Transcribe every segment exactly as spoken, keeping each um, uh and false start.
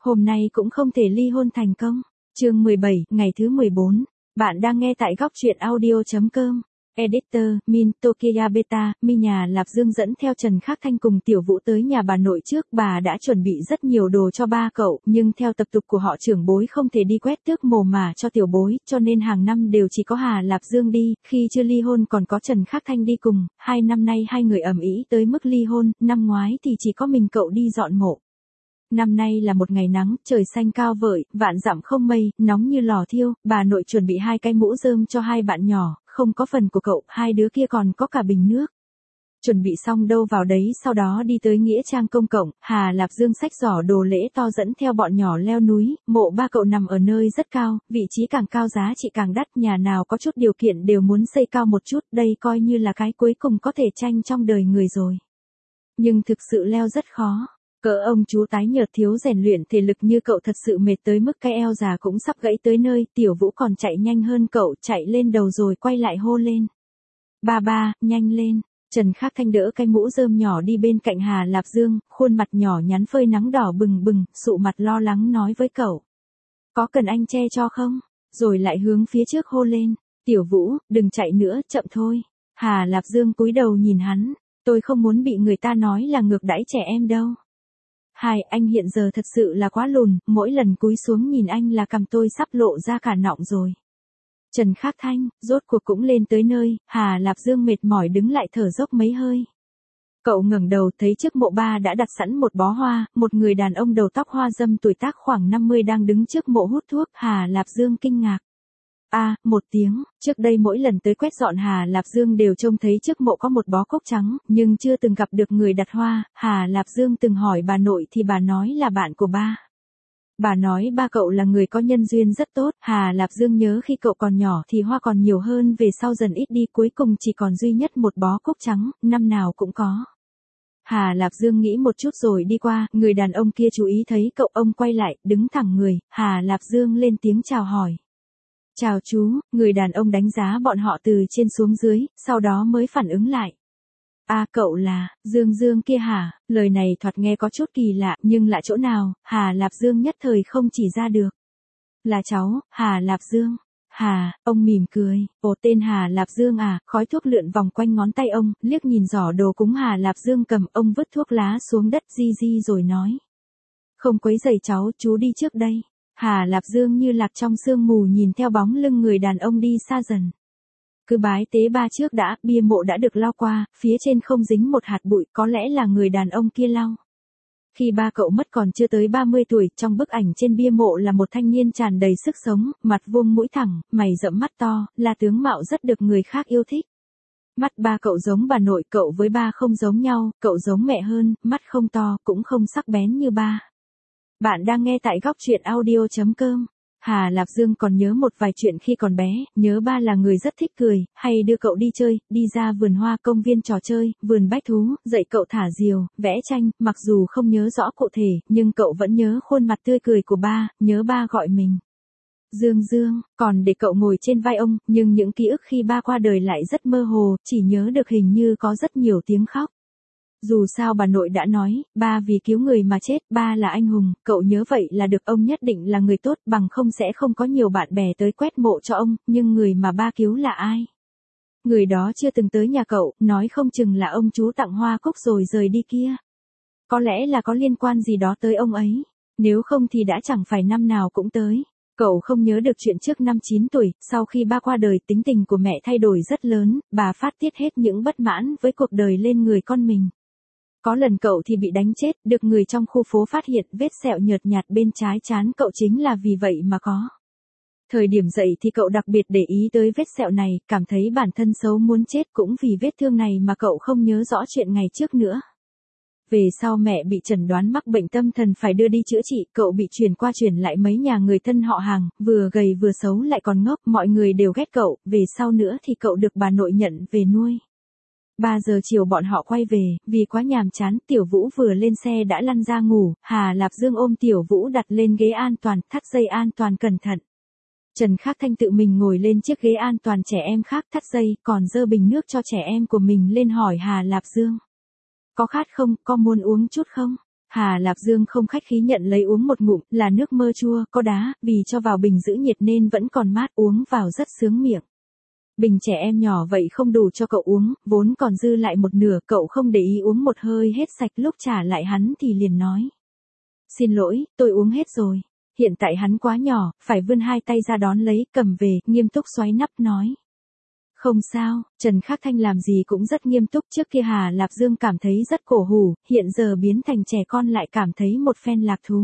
Hôm nay cũng không thể ly hôn thành công. Chương mười bảy, ngày thứ mười bốn. Bạn đang nghe tại góc truyện audio chấm com. Editor, Min Tokiya Beta, Mi nhà Lạp Dương dẫn theo Trần Khắc Thanh cùng Tiểu Vũ tới nhà bà nội trước. Bà đã chuẩn bị rất nhiều đồ cho ba cậu, nhưng theo tập tục của họ trưởng bối không thể đi quét tước mồ mả cho tiểu bối, cho nên hàng năm đều chỉ có Hà Lạp Dương đi, khi chưa ly hôn còn có Trần Khắc Thanh đi cùng. Hai năm nay hai người ầm ĩ tới mức ly hôn, năm ngoái thì chỉ có mình cậu đi dọn mộ. Năm nay là một ngày nắng, trời xanh cao vợi, vạn dặm không mây, nóng như lò thiêu. Bà nội chuẩn bị hai cái mũ rơm cho hai bạn nhỏ, không có phần của cậu, hai đứa kia còn có cả bình nước. Chuẩn bị xong đâu vào đấy, sau đó đi tới nghĩa trang công cộng. Hà Lạp Dương xách giỏ đồ lễ to dẫn theo bọn nhỏ leo núi. Mộ ba cậu nằm ở nơi rất cao, vị trí càng cao giá trị càng đắt, nhà nào có chút điều kiện đều muốn xây cao một chút, đây coi như là cái cuối cùng có thể tranh trong đời người rồi. Nhưng thực sự leo rất khó. Cỡ ông chú tái nhợt thiếu rèn luyện thể lực như cậu thật sự mệt tới mức cái eo già cũng sắp gãy tới nơi. Tiểu Vũ còn chạy nhanh hơn cậu, chạy lên đầu rồi quay lại hô lên. Ba ba, nhanh lên. Trần Khắc Thanh đỡ cái mũ rơm nhỏ đi bên cạnh Hà Lạp Dương, khuôn mặt nhỏ nhắn phơi nắng đỏ bừng bừng, sụ mặt lo lắng nói với cậu. Có cần anh che cho không? Rồi lại hướng phía trước hô lên. Tiểu Vũ, đừng chạy nữa, chậm thôi. Hà Lạp Dương cúi đầu nhìn hắn. Tôi không muốn bị người ta nói là ngược đãi trẻ em đâu. Hai, anh hiện giờ thật sự là quá lùn, mỗi lần cúi xuống nhìn anh là cằm tôi sắp lộ ra cả nọng rồi. Trần Khắc Thanh, rốt cuộc cũng lên tới nơi. Hà Lạp Dương mệt mỏi đứng lại thở dốc mấy hơi. Cậu ngẩng đầu thấy trước mộ ba đã đặt sẵn một bó hoa, một người đàn ông đầu tóc hoa râm tuổi tác khoảng năm mươi đang đứng trước mộ hút thuốc. Hà Lạp Dương kinh ngạc. A, à, một tiếng, trước đây mỗi lần tới quét dọn Hà Lạp Dương đều trông thấy trước mộ có một bó cúc trắng, nhưng chưa từng gặp được người đặt hoa. Hà Lạp Dương từng hỏi bà nội thì bà nói là bạn của ba. Bà nói ba cậu là người có nhân duyên rất tốt. Hà Lạp Dương nhớ khi cậu còn nhỏ thì hoa còn nhiều hơn, về sau dần ít đi, cuối cùng chỉ còn duy nhất một bó cúc trắng, năm nào cũng có. Hà Lạp Dương nghĩ một chút rồi đi qua, người đàn ông kia chú ý thấy cậu, ông quay lại, đứng thẳng người. Hà Lạp Dương lên tiếng chào hỏi. Chào chú, người đàn ông đánh giá bọn họ từ trên xuống dưới, sau đó mới phản ứng lại. A à, cậu là, Dương Dương kia hả? Lời này thoạt nghe có chút kỳ lạ, nhưng lạ chỗ nào, Hà Lạp Dương nhất thời không chỉ ra được. Là cháu, Hà Lạp Dương. Hà, ông mỉm cười, ồ tên Hà Lạp Dương à, khói thuốc lượn vòng quanh ngón tay ông, liếc nhìn giỏ đồ cúng Hà Lạp Dương cầm, ông vứt thuốc lá xuống đất di di rồi nói. Không quấy rầy cháu, chú đi trước đây. Hà Lạp Dương như lạc trong sương mù nhìn theo bóng lưng người đàn ông đi xa dần. Cứ bái tế ba trước đã, bia mộ đã được lau qua, phía trên không dính một hạt bụi, có lẽ là người đàn ông kia lau. Khi ba cậu mất còn chưa tới ba mươi tuổi, trong bức ảnh trên bia mộ là một thanh niên tràn đầy sức sống, mặt vuông mũi thẳng, mày rậm mắt to, là tướng mạo rất được người khác yêu thích. Mắt ba cậu giống bà nội, cậu với ba không giống nhau, cậu giống mẹ hơn, mắt không to, cũng không sắc bén như ba. Bạn đang nghe tại góc truyện audio chấm com. Hà Lạp Dương còn nhớ một vài chuyện khi còn bé, nhớ ba là người rất thích cười, hay đưa cậu đi chơi, đi ra vườn hoa, công viên trò chơi, vườn bách thú, dạy cậu thả diều, vẽ tranh, mặc dù không nhớ rõ cụ thể, nhưng cậu vẫn nhớ khuôn mặt tươi cười của ba, nhớ ba gọi mình Dương Dương, còn để cậu ngồi trên vai ông, nhưng những ký ức khi ba qua đời lại rất mơ hồ, chỉ nhớ được hình như có rất nhiều tiếng khóc. Dù sao bà nội đã nói, ba vì cứu người mà chết, ba là anh hùng, cậu nhớ vậy là được, ông nhất định là người tốt, bằng không sẽ không có nhiều bạn bè tới quét mộ cho ông, nhưng người mà ba cứu là ai? Người đó chưa từng tới nhà cậu, nói không chừng là ông chú tặng hoa cúc rồi rời đi kia. Có lẽ là có liên quan gì đó tới ông ấy, nếu không thì đã chẳng phải năm nào cũng tới. Cậu không nhớ được chuyện trước năm chín tuổi, sau khi ba qua đời tính tình của mẹ thay đổi rất lớn, bà phát tiết hết những bất mãn với cuộc đời lên người con mình. Có lần cậu thì bị đánh chết, được người trong khu phố phát hiện vết sẹo nhợt nhạt bên trái trán cậu chính là vì vậy mà có. Thời điểm dậy thì cậu đặc biệt để ý tới vết sẹo này, cảm thấy bản thân xấu muốn chết, cũng vì vết thương này mà cậu không nhớ rõ chuyện ngày trước nữa. Về sau mẹ bị chẩn đoán mắc bệnh tâm thần phải đưa đi chữa trị, cậu bị chuyển qua chuyển lại mấy nhà người thân họ hàng, vừa gầy vừa xấu lại còn ngốc, mọi người đều ghét cậu, về sau nữa thì cậu được bà nội nhận về nuôi. ba giờ chiều bọn họ quay về, vì quá nhàm chán, Tiểu Vũ vừa lên xe đã lăn ra ngủ, Hà Lạp Dương ôm Tiểu Vũ đặt lên ghế an toàn, thắt dây an toàn cẩn thận. Trần Khắc Thanh tự mình ngồi lên chiếc ghế an toàn trẻ em khác, thắt dây, còn dơ bình nước cho trẻ em của mình lên hỏi Hà Lạp Dương. Có khát không, có muốn uống chút không? Hà Lạp Dương không khách khí nhận lấy uống một ngụm, là nước mơ chua, có đá, vì cho vào bình giữ nhiệt nên vẫn còn mát, uống vào rất sướng miệng. Bình trẻ em nhỏ vậy không đủ cho cậu uống, vốn còn dư lại một nửa, cậu không để ý uống một hơi hết sạch, lúc trả lại hắn thì liền nói. Xin lỗi, tôi uống hết rồi. Hiện tại hắn quá nhỏ, phải vươn hai tay ra đón lấy, cầm về, nghiêm túc xoáy nắp nói. Không sao, Trần Khắc Thanh làm gì cũng rất nghiêm túc, trước kia Hà Lạp Dương cảm thấy rất cổ hủ, hiện giờ biến thành trẻ con lại cảm thấy một phen lạc thú.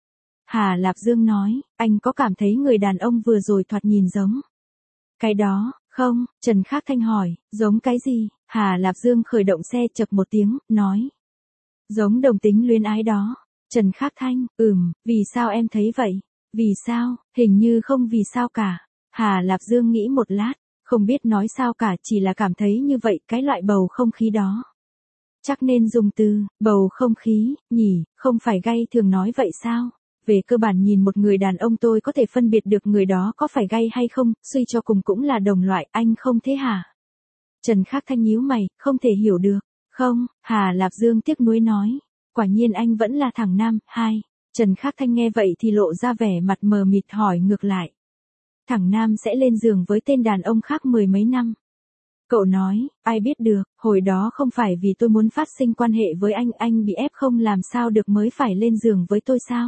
Hà Lạp Dương nói, anh có cảm thấy người đàn ông vừa rồi thoạt nhìn giống? Cái đó, không, Trần Khắc Thanh hỏi, giống cái gì? Hà Lạp Dương khởi động xe chập một tiếng, nói. Giống đồng tính luyến ái đó. Trần Khắc Thanh, ừm, vì sao em thấy vậy? Vì sao? Hình như không vì sao cả. Hà Lạp Dương nghĩ một lát, không biết nói sao cả, chỉ là cảm thấy như vậy, cái loại bầu không khí đó. Chắc nên dùng từ, bầu không khí, nhỉ, không phải gay thường nói vậy sao? Về cơ bản nhìn một người đàn ông tôi có thể phân biệt được người đó có phải gay hay không, suy cho cùng cũng là đồng loại, anh không thế hả? Trần Khắc Thanh nhíu mày, không thể hiểu được. Không, Hà Lạp Dương tiếc nuối nói. Quả nhiên anh vẫn là thằng nam, hai. Trần Khắc Thanh nghe vậy thì lộ ra vẻ mặt mờ mịt hỏi ngược lại. Thằng nam sẽ lên giường với tên đàn ông khác mười mấy năm. Cậu nói, ai biết được, hồi đó không phải vì tôi muốn phát sinh quan hệ với anh, anh bị ép không làm sao được mới phải lên giường với tôi sao?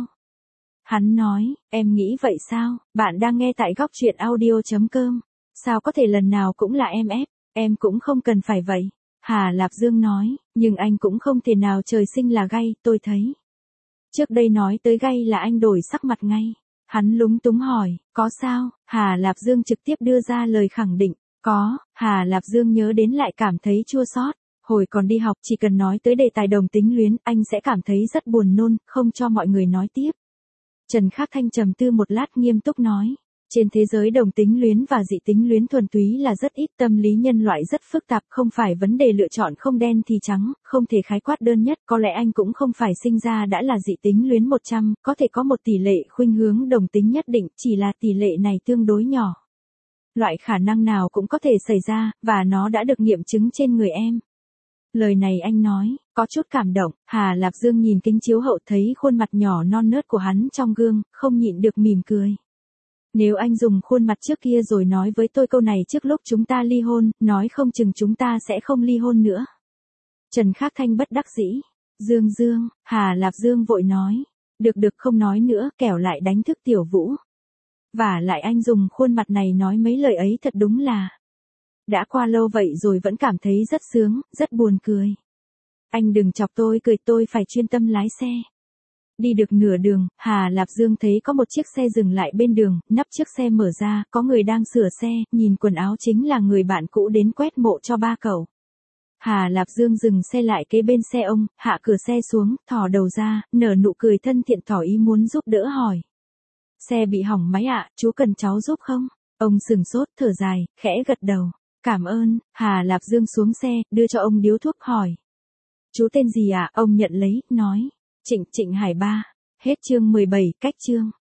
Hắn nói, em nghĩ vậy sao? Bạn đang nghe tại góc truyện audio chấm com. Sao có thể lần nào cũng là em ép, em cũng không cần phải vậy. Hà Lạp Dương nói, nhưng anh cũng không thể nào trời sinh là gay, tôi thấy. Trước đây nói tới gay là anh đổi sắc mặt ngay. Hắn lúng túng hỏi, có sao? Hà Lạp Dương trực tiếp đưa ra lời khẳng định, có. Hà Lạp Dương nhớ đến lại cảm thấy chua xót. Hồi còn đi học chỉ cần nói tới đề tài đồng tính luyến, anh sẽ cảm thấy rất buồn nôn, không cho mọi người nói tiếp. Trần Khắc Thanh trầm tư một lát nghiêm túc nói. Trên thế giới đồng tính luyến và dị tính luyến thuần túy là rất ít, tâm lý nhân loại rất phức tạp, không phải vấn đề lựa chọn không đen thì trắng, không thể khái quát đơn nhất, có lẽ anh cũng không phải sinh ra đã là dị tính luyến một trăm, có thể có một tỷ lệ khuynh hướng đồng tính nhất định, chỉ là tỷ lệ này tương đối nhỏ. Loại khả năng nào cũng có thể xảy ra, và nó đã được nghiệm chứng trên người em. Lời này anh nói, có chút cảm động, Hà Lạp Dương nhìn kính chiếu hậu thấy khuôn mặt nhỏ non nớt của hắn trong gương, không nhịn được mỉm cười. Nếu anh dùng khuôn mặt trước kia rồi nói với tôi câu này trước lúc chúng ta ly hôn, nói không chừng chúng ta sẽ không ly hôn nữa. Trần Khắc Thanh bất đắc dĩ. Dương Dương, Hà Lạp Dương vội nói. Được được không nói nữa, kẻo lại đánh thức Tiểu Vũ. Và lại anh dùng khuôn mặt này nói mấy lời ấy thật đúng là. Đã qua lâu vậy rồi vẫn cảm thấy rất sướng, rất buồn cười. Anh đừng chọc tôi cười, tôi phải chuyên tâm lái xe. Đi được nửa đường, Hà Lạp Dương thấy có một chiếc xe dừng lại bên đường, nắp chiếc xe mở ra, có người đang sửa xe, nhìn quần áo chính là người bạn cũ đến quét mộ cho ba cậu. Hà Lạp Dương dừng xe lại kế bên xe ông, hạ cửa xe xuống, thò đầu ra, nở nụ cười thân thiện tỏ ý muốn giúp đỡ hỏi. Xe bị hỏng máy ạ, chú cần cháu giúp không? Ông sừng sốt, thở dài, khẽ gật đầu. Cảm ơn. Hà Lạp Dương xuống xe, đưa cho ông điếu thuốc hỏi. Chú tên gì ạ? Ông nhận lấy, nói. Trịnh Trịnh Hải Ba. Hết chương mười bảy, cách chương.